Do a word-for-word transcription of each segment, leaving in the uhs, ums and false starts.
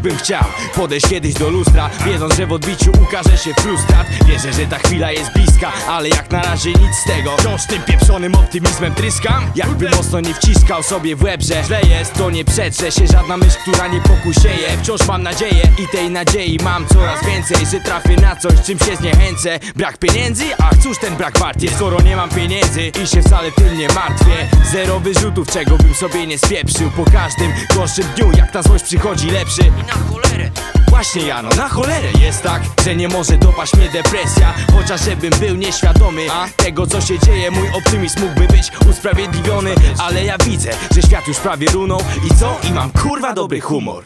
bym chciał podejść kiedyś do lustra, wiedząc, że w odbiciu ukaże się frustrat. Wierzę, że ta chwila jest bliska, ale jak na razie nic z tego. Wciąż tym pieprzonym optymizmem tryskam. Jakby mocno nie wciskał sobie w łeb, że źle jest, to nie przetrze się żadna myśl, która nie pokusieje. Wciąż mam nadzieję i tej nadziei mam coraz więcej, że trafię na coś, czym się zniechęcę. Brak pieniędzy? Ach, cóż ten brak wart jest, skoro nie mam pieniędzy i się wcale tym nie martwię. Zero wyrzutów, czego bym sobie nie spieprzył. Po każdym gorszym dniu, jak ta złość przychodzi lepszy. I na cholerę, właśnie Jano, na cholerę jest tak, że nie może dopaść mnie depresja. Chociaż żebym był nieświadomy a? tego, co się dzieje, mój optymizm mógłby być usprawiedliwiony. Ale ja widzę, że świat już prawie runął. I co? I mam kurwa dobry humor.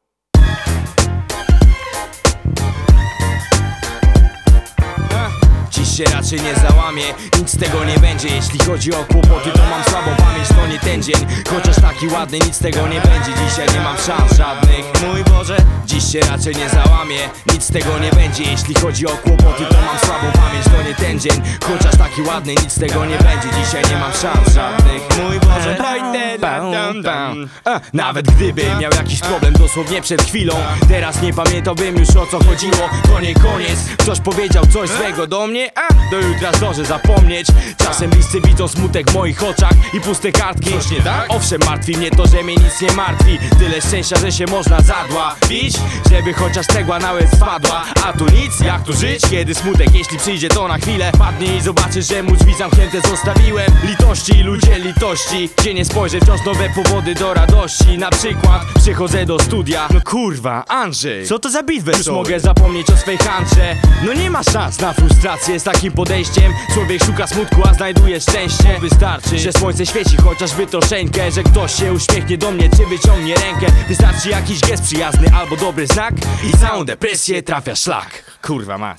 Dziś się raczej nie załamie, nic z tego nie będzie. Jeśli chodzi o kłopoty, to mam słabą pamięć, to nie ten dzień. Chociaż taki ładny, nic z tego nie będzie. Dzisiaj nie mam szans żadnych, mój Boże. Dziś się raczej nie załamie, nic z tego nie będzie. Jeśli chodzi o kłopoty, to mam słabą pamięć, to nie ten dzień. Chociaż taki ładny, nic z tego nie będzie. Dzisiaj nie mam szans żadnych, mój Boże. Bam, bam. A, nawet gdybym miał jakiś problem dosłownie przed chwilą, teraz nie pamiętałbym już, o co chodziło. To nie koniec, ktoś powiedział coś złego do mnie, a do jutra zdążę zapomnieć. Czasem bliscy widzą smutek w moich oczach i puste kartki. Coś nie tak? Owszem, martwi mnie to, że mnie nic nie martwi. Tyle szczęścia, że się można zadławić, żeby chociaż cegła na łeb spadła. A tu nic, jak tu żyć, kiedy smutek, jeśli przyjdzie, to na chwilę padnie i zobaczysz, że mu drzwi zamknięte zostawiłem. Litości, ludzie litości, gdzie nie spojrzę, wciąż nowe powody do radości. Na przykład przychodzę do studia, no kurwa, Andrzej, co to za beat wesoły? Już mogę zapomnieć o swej handrze. No nie ma szans na frustrację z takim podejściem. Człowiek szuka smutku, a znajduje szczęście. Wystarczy, że słońce świeci chociażby troszeczkę, że ktoś się uśmiechnie do mnie, czy wyciągnie rękę. Wystarczy jakiś gest przyjazny albo dobry znak i całą depresję trafia szlak. Kurwa mać.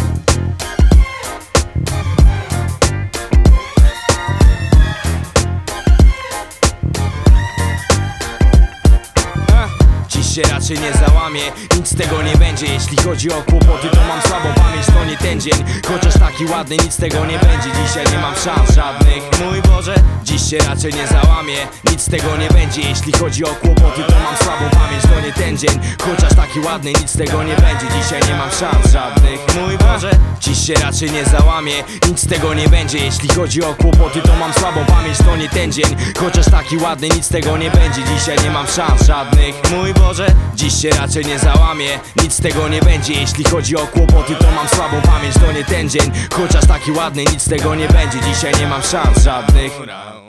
Dziś się raczej nie załamie, nic z tego nie będzie. Jeśli chodzi o kłopoty, to mam słabą pamięć, to nie ten dzień. Chociaż taki ładny, nic z tego nie będzie. Dzisiaj nie mam szans żadnych, mój Boże. Dziś się raczej nie załamie, nic z tego nie będzie. Jeśli chodzi o kłopoty, to mam słabą pamięć, to nie ten dzień. Chociaż taki ładny, nic z tego nie będzie. Dzisiaj nie mam szans żadnych, mój Boże. Dziś się raczej nie załamie, nic z tego nie będzie. Jeśli chodzi o kłopoty, to mam słabą pamięć, to nie ten dzień. Chociaż taki ładny, nic z tego nie będzie. Dzisiaj nie mam szans żadnych, mój Boże. Dziś się raczej nie załamie, nic z tego nie będzie. Jeśli chodzi o kłopoty, to mam słabą pamięć, to nie ten dzień. Chociaż taki ładny, nic z tego nie będzie. Dzisiaj nie mam szans żadnych.